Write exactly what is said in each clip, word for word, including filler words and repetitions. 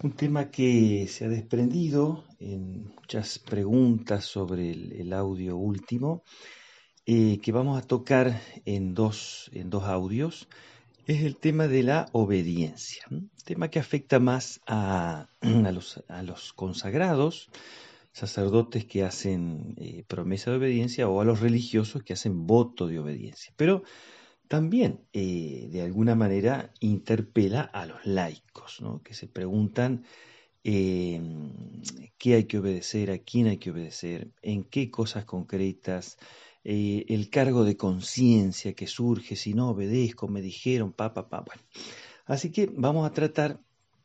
Un tema que se ha desprendido en muchas preguntas sobre el, el audio último, eh, que vamos a tocar en dos, en dos audios, es el tema de la obediencia. Un tema que afecta más a, a los, a los consagrados, sacerdotes que hacen eh, promesa de obediencia o a los religiosos que hacen voto de obediencia. Pero también, eh, de alguna manera, interpela a los laicos, ¿no? Que se preguntan eh, qué hay que obedecer, a quién hay que obedecer, en qué cosas concretas, eh, el cargo de conciencia que surge si no obedezco, me dijeron, pa, pa, pa. Bueno, así que vamos a tratar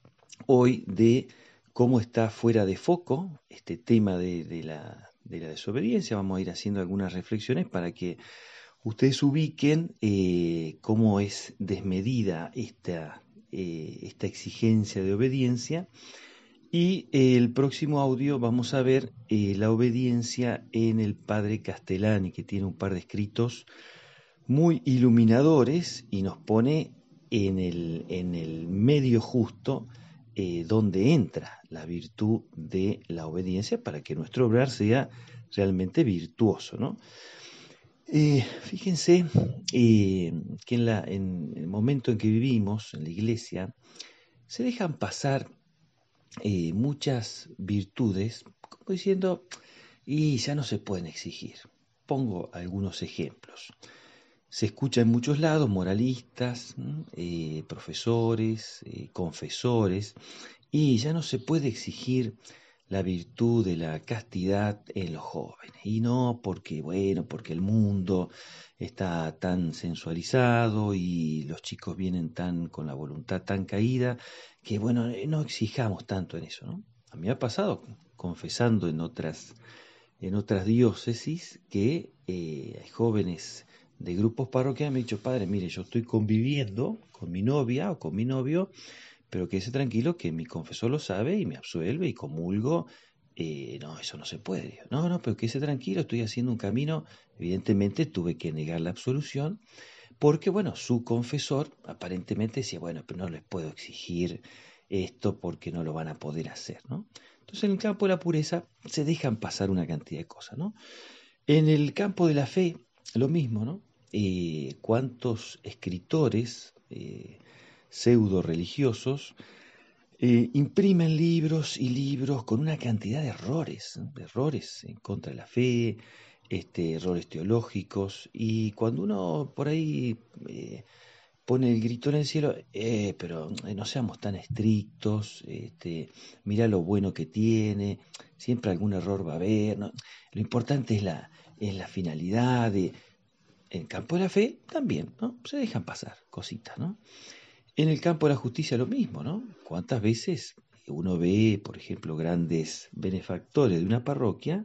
hoy de cómo está fuera de foco este tema de, de la, de la desobediencia. Vamos a ir haciendo algunas reflexiones para que ustedes ubiquen eh, cómo es desmedida esta, eh, esta exigencia de obediencia. Y eh, el próximo audio vamos a ver eh, la obediencia en el padre Castellani, que tiene un par de escritos muy iluminadores y nos pone en el, en el medio justo eh, donde entra la virtud de la obediencia para que nuestro obrar sea realmente virtuoso, ¿no? Eh, fíjense eh, que en, la, en el momento en que vivimos, en la iglesia, se dejan pasar eh, muchas virtudes, como diciendo, y ya no se pueden exigir. Pongo algunos ejemplos. Se escucha en muchos lados moralistas, eh, profesores, eh, confesores, y ya no se puede exigir la virtud de la castidad en los jóvenes. Y no porque, bueno, porque el mundo está tan sensualizado y los chicos vienen tan con la voluntad tan caída que, bueno, no exijamos tanto en eso, ¿no? A mí me ha pasado confesando en otras, en otras diócesis que eh, hay jóvenes de grupos parroquiales me han dicho, padre, mire, yo estoy conviviendo con mi novia o con mi novio, pero quédese tranquilo que mi confesor lo sabe y me absuelve y comulgo. Eh, no, eso no se puede. Digo, no, no, pero quédese tranquilo, estoy haciendo un camino. Evidentemente tuve que negar la absolución porque, bueno, su confesor aparentemente decía, bueno, pero no les puedo exigir esto porque no lo van a poder hacer, ¿no? Entonces en el campo de la pureza se dejan pasar una cantidad de cosas, ¿no? En el campo de la fe, lo mismo, ¿no? Eh, ¿Cuántos escritores eh, pseudo religiosos eh, imprimen libros y libros con una cantidad de errores, ¿no? De errores en contra de la fe, este, errores teológicos, y cuando uno por ahí eh, pone el grito en el cielo, eh, pero eh, no seamos tan estrictos, este, mira lo bueno que tiene, siempre algún error va a haber, ¿no? Lo importante es la, es la finalidad de, en el campo de la fe también, ¿no? Se dejan pasar cositas, ¿no? En el campo de la justicia lo mismo, ¿no? ¿Cuántas veces uno ve, por ejemplo, grandes benefactores de una parroquia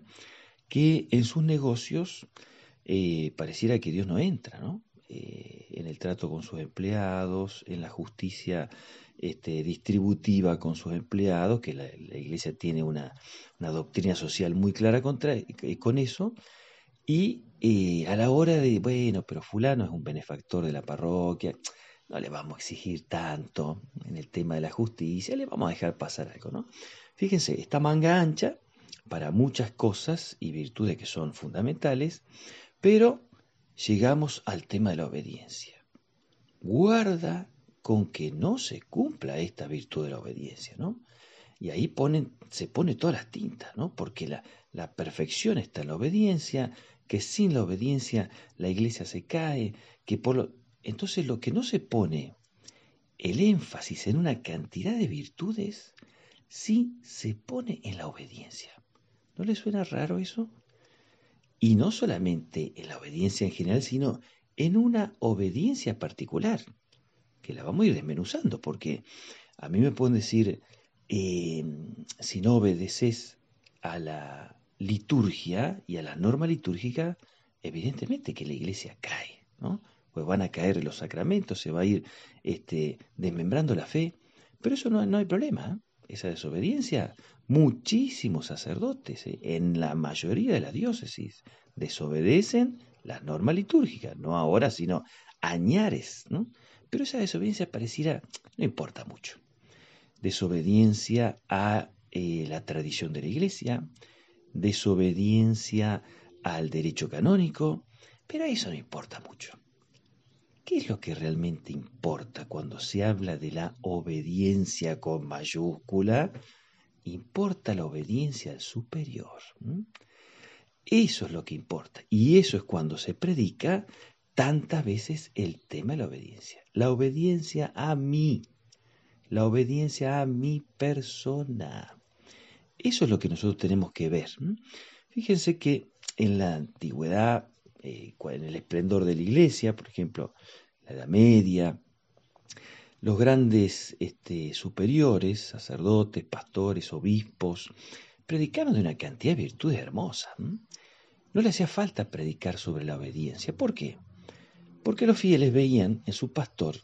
que en sus negocios eh, pareciera que Dios no entra, ¿no? Eh, en el trato con sus empleados, en la justicia este, distributiva con sus empleados, que la, la iglesia tiene una, una doctrina social muy clara contra, eh, con eso, y eh, a la hora de, bueno, pero fulano es un benefactor de la parroquia, no le vamos a exigir tanto en el tema de la justicia, le vamos a dejar pasar algo, ¿no? Fíjense, esta manga ancha para muchas cosas y virtudes que son fundamentales, pero llegamos al tema de la obediencia. Guarda con que no se cumpla esta virtud de la obediencia, ¿no? Y ahí ponen, se pone todas las tintas, ¿no? Porque la, la perfección está en la obediencia, que sin la obediencia la iglesia se cae, que por lo... Entonces lo que no se pone el énfasis en una cantidad de virtudes, sí se pone en la obediencia. ¿No le suena raro eso? Y no solamente en la obediencia en general, sino en una obediencia particular, que la vamos a ir desmenuzando, porque a mí me pueden decir, eh, si no obedeces a la liturgia y a la norma litúrgica, evidentemente que la iglesia cae, ¿no? Pues van a caer los sacramentos, se va a ir este, desmembrando la fe, pero eso no, no hay problema, ¿eh? Esa desobediencia, muchísimos sacerdotes, ¿eh? En la mayoría de las diócesis, desobedecen las normas litúrgicas, no ahora, sino añares, ¿no? Pero esa desobediencia pareciera, no importa mucho. desobediencia a eh, la tradición de la iglesia, desobediencia al derecho canónico, pero eso no importa mucho. ¿Qué es lo que realmente importa cuando se habla de la obediencia con mayúscula? Importa la obediencia al superior. ¿m? Eso es lo que importa. Y eso es cuando se predica tantas veces el tema de la obediencia. La obediencia a mí. La obediencia a mi persona. Eso es lo que nosotros tenemos que ver. ¿m? Fíjense que en la antigüedad, eh, en el esplendor de la iglesia, por ejemplo, la Edad Media, los grandes este, superiores, sacerdotes, pastores, obispos, predicaban de una cantidad de virtudes hermosas. ¿m? No le hacía falta predicar sobre la obediencia. ¿Por qué? Porque los fieles veían en su pastor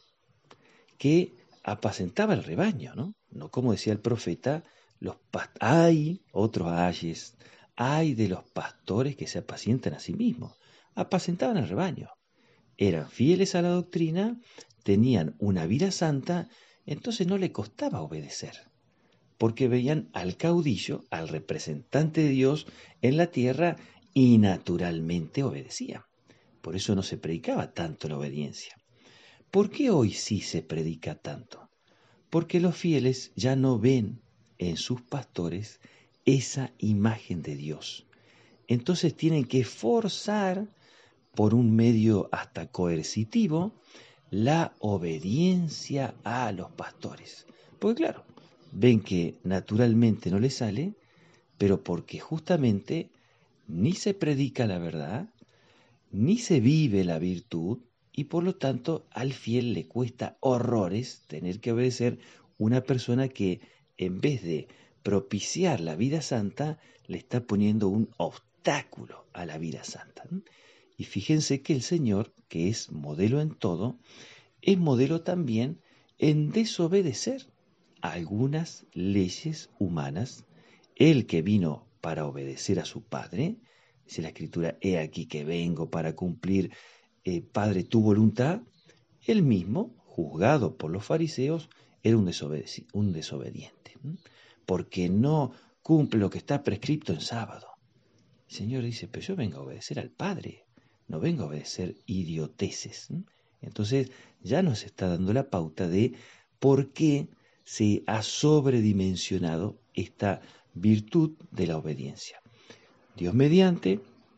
que apacentaba el rebaño, ¿no? No como decía el profeta, los past- hay otros ayes, hay de los pastores que se apacientan a sí mismos. Apacentaban el rebaño. Eran fieles a la doctrina, tenían una vida santa, entonces no le costaba obedecer, porque veían al caudillo, al representante de Dios en la tierra y naturalmente obedecían. Por eso no se predicaba tanto la obediencia. ¿Por qué hoy sí se predica tanto? Porque los fieles ya no ven en sus pastores esa imagen de Dios. Entonces tienen que forzar por un medio hasta coercitivo la obediencia a los pastores. Porque claro, ven que naturalmente no les sale, pero porque justamente ni se predica la verdad, ni se vive la virtud, y por lo tanto al fiel le cuesta horrores tener que obedecer una persona que en vez de propiciar la vida santa, le está poniendo un obstáculo a la vida santa. ¿no? Y fíjense que el Señor, que es modelo en todo, es modelo también en desobedecer a algunas leyes humanas. Él que vino para obedecer a su Padre, dice la Escritura, he aquí que vengo para cumplir, eh, Padre, tu voluntad. Él mismo, juzgado por los fariseos, era un, desobedi- un desobediente, ¿m? porque no cumple lo que está prescrito en sábado. El Señor dice, pero yo vengo a obedecer al Padre, no vengo a obedecer idioteces. ¿m? Entonces ya nos está dando la pauta de por qué se ha sobredimensionado esta virtud de la obediencia. Dios mediante,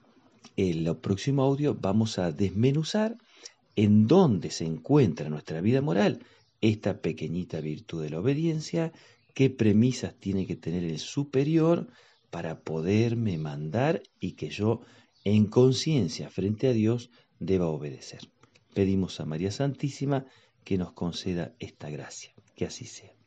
en el próximo audio vamos a desmenuzar en dónde se encuentra en nuestra vida moral esta pequeñita virtud de la obediencia, qué premisas tiene que tener el superior para poderme mandar y que yo en conciencia frente a Dios deba obedecer. Pedimos a María Santísima que nos conceda esta gracia. Que así sea.